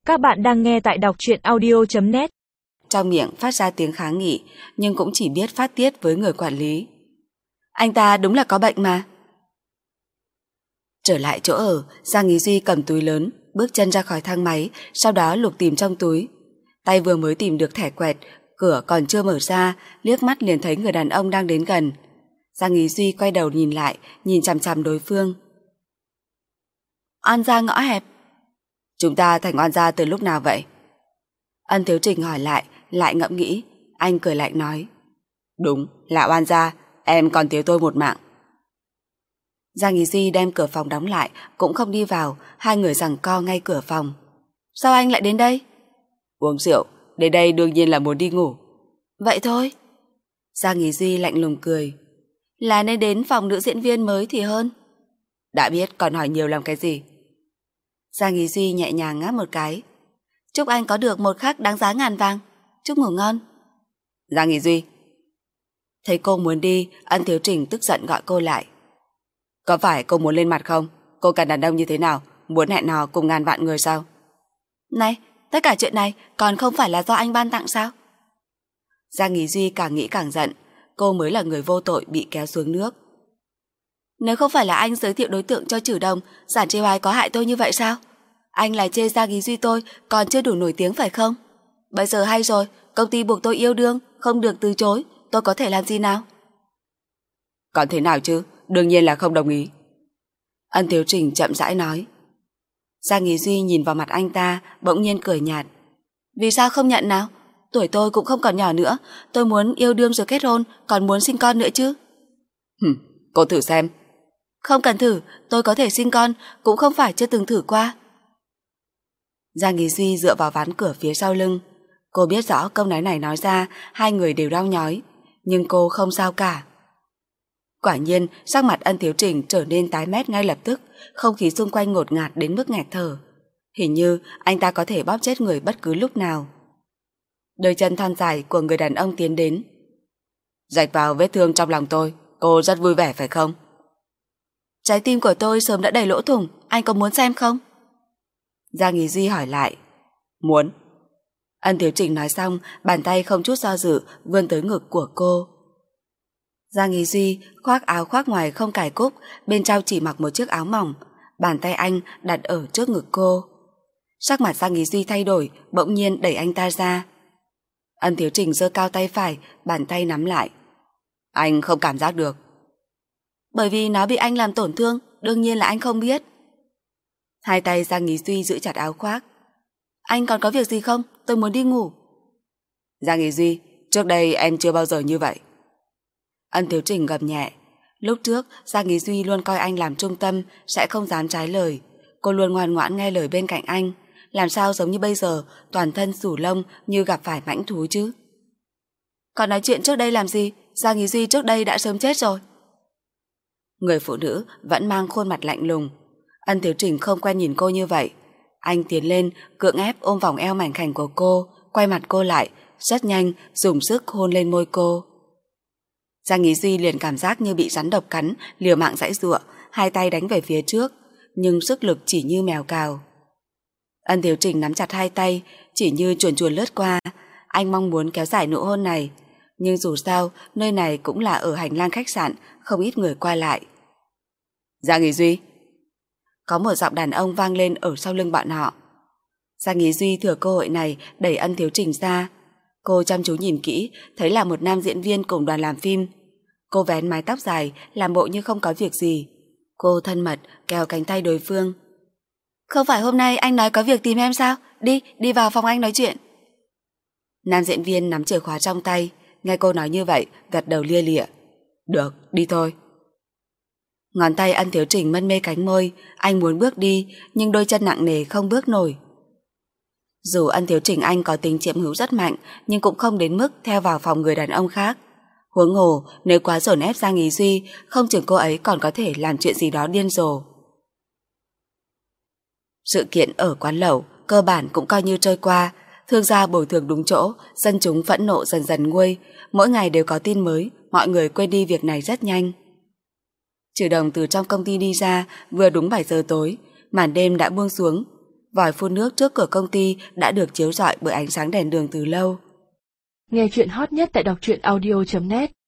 Các bạn đang nghe tại đọc truyện audio.net. Trong miệng phát ra tiếng kháng nghị, nhưng cũng chỉ biết phát tiết với người quản lý. Anh ta đúng là có bệnh mà. Trở lại chỗ ở, Giang Ý Duy cầm túi lớn, bước chân ra khỏi thang máy, sau đó lục tìm trong túi. Tay vừa mới tìm được thẻ quẹt, cửa còn chưa mở ra, liếc mắt liền thấy người đàn ông đang đến gần. Giang Ý Duy quay đầu nhìn lại, nhìn chằm chằm đối phương. Oan gia ngõ hẹp. Chúng ta thành oan gia từ lúc nào vậy? Ân Thiếu Trình hỏi lại ngẫm nghĩ. Anh cười lạnh nói. Đúng, là oan gia, em còn thiếu tôi một mạng. Giang Ý Duy đem cửa phòng đóng lại, cũng không đi vào, hai người giằng co ngay cửa phòng. Sao anh lại đến đây? Uống rượu, đến đây đương nhiên là muốn đi ngủ. Vậy thôi. Giang Ý Duy lạnh lùng cười. Là nên đến phòng nữ diễn viên mới thì hơn. Đã biết còn hỏi nhiều làm cái gì? Giang Ý Duy nhẹ nhàng ngáp một cái. Chúc anh có được một khắc đáng giá ngàn vàng. Chúc ngủ ngon. Giang Ý Duy. Thấy cô muốn đi, Ân Thiếu Trình tức giận gọi cô lại. Có phải cô muốn lên mặt không? Cô cần đàn ông như thế nào? Muốn hẹn hò cùng ngàn vạn người sao? Này, tất cả chuyện này còn không phải là do anh ban tặng sao? Giang Ý Duy càng nghĩ càng giận. Cô mới là người vô tội bị kéo xuống nước. Nếu không phải là anh giới thiệu đối tượng cho Trử Đồng, Giản Trì Hoài có hại tôi như vậy sao? Anh là chê Giang Ý Duy tôi còn chưa đủ nổi tiếng phải không? Bây giờ hay rồi, công ty buộc tôi yêu đương, không được từ chối, tôi có thể làm gì nào? Còn thế nào chứ, đương nhiên là không đồng ý. Ân Thiếu Trình chậm rãi nói. Giang Ý Duy nhìn vào mặt anh ta, bỗng nhiên cười nhạt. Vì sao không nhận nào? Tuổi tôi cũng không còn nhỏ nữa, tôi muốn yêu đương rồi kết hôn, còn muốn sinh con nữa chứ. Cô thử xem. Không cần thử, tôi có thể sinh con, cũng không phải chưa từng thử qua. Giang Ý Duy dựa vào ván cửa phía sau lưng. Cô biết rõ câu nói này nói ra, hai người đều đau nhói, nhưng cô không sao cả. Quả nhiên, sắc mặt Ân Thiếu Trình trở nên tái mét ngay lập tức, không khí xung quanh ngột ngạt đến mức nghẹt thở. Hình như anh ta có thể bóp chết người bất cứ lúc nào. Đôi chân thon dài của người đàn ông tiến đến. Rạch vào vết thương trong lòng tôi, cô rất vui vẻ phải không? Trái tim của tôi sớm đã đầy lỗ thủng, anh có muốn xem không? Giang Ý Duy hỏi lại. Muốn. Ân Thiếu Trình nói xong, bàn tay không chút do dự vươn tới ngực của cô. Giang Ý Duy khoác áo khoác ngoài không cài cúc, bên trong chỉ mặc một chiếc áo mỏng, bàn tay anh đặt ở trước ngực cô. Sắc mặt Giang Ý Duy thay đổi, bỗng nhiên đẩy anh ta ra. Ân Thiếu Trình giơ cao tay phải, bàn tay nắm lại. Anh không cảm giác được. Bởi vì nó bị anh làm tổn thương, đương nhiên là anh không biết. Hai tay Giang Ý Duy giữ chặt áo khoác. Anh còn có việc gì không? Tôi muốn đi ngủ. Giang Ý Duy, trước đây em chưa bao giờ như vậy. Ân Thiếu Trình gầm nhẹ. Lúc trước, Giang Ý Duy luôn coi anh làm trung tâm, sẽ không dám trái lời. Cô luôn ngoan ngoãn nghe lời bên cạnh anh. Làm sao giống như bây giờ, toàn thân sủ lông như gặp phải mãnh thú chứ? Còn nói chuyện trước đây làm gì? Giang Ý Duy trước đây đã sớm chết rồi. Người phụ nữ vẫn mang khuôn mặt lạnh lùng. Ân Thiếu Trình không quen nhìn cô như vậy. Anh tiến lên, cưỡng ép ôm vòng eo mảnh khảnh của cô, quay mặt cô lại, rất nhanh dùng sức hôn lên môi cô. Giang Ý Duy liền cảm giác như bị rắn độc cắn, liều mạng giãy giụa, hai tay đánh về phía trước, nhưng sức lực chỉ như mèo cào. Ân Thiếu Trình nắm chặt hai tay, chỉ như chuồn chuồn lướt qua. Anh mong muốn kéo dài nụ hôn này, nhưng dù sao, nơi này cũng là ở hành lang khách sạn, không ít người qua lại. Giang Ý Duy. Có một giọng đàn ông vang lên ở sau lưng bọn họ. Giang Ý Duy thừa cơ hội này đẩy Ân Thiếu Trình ra. Cô chăm chú nhìn kỹ, thấy là một nam diễn viên cùng đoàn làm phim. Cô vén mái tóc dài, làm bộ như không có việc gì. Cô thân mật kéo cánh tay đối phương. Không phải hôm nay anh nói có việc tìm em sao? Đi vào phòng anh nói chuyện. Nam diễn viên nắm chìa khóa trong tay, nghe cô nói như vậy, gật đầu lia lịa. Được, đi thôi. Ngón tay Ân Thiếu Trình mân mê cánh môi, anh muốn bước đi, nhưng đôi chân nặng nề không bước nổi. Dù Ân Thiếu Trình anh có tính chiếm hữu rất mạnh, nhưng cũng không đến mức theo vào phòng người đàn ông khác. Huống hồ, nếu quá dồn ép Giang Ý Duy, không chừng cô ấy còn có thể làm chuyện gì đó điên rồ. Sự kiện ở quán lẩu cơ bản cũng coi như trôi qua, thương gia bồi thường đúng chỗ, dân chúng phẫn nộ dần dần nguôi, mỗi ngày đều có tin mới, mọi người quên đi việc này rất nhanh. Trử Đồng từ trong công ty đi ra, vừa đúng 7 giờ tối, màn đêm đã buông xuống. Vòi phun nước trước cửa công ty đã được chiếu rọi bởi ánh sáng đèn đường từ lâu. Nghe chuyện hot nhất tại đọc truyện audio.net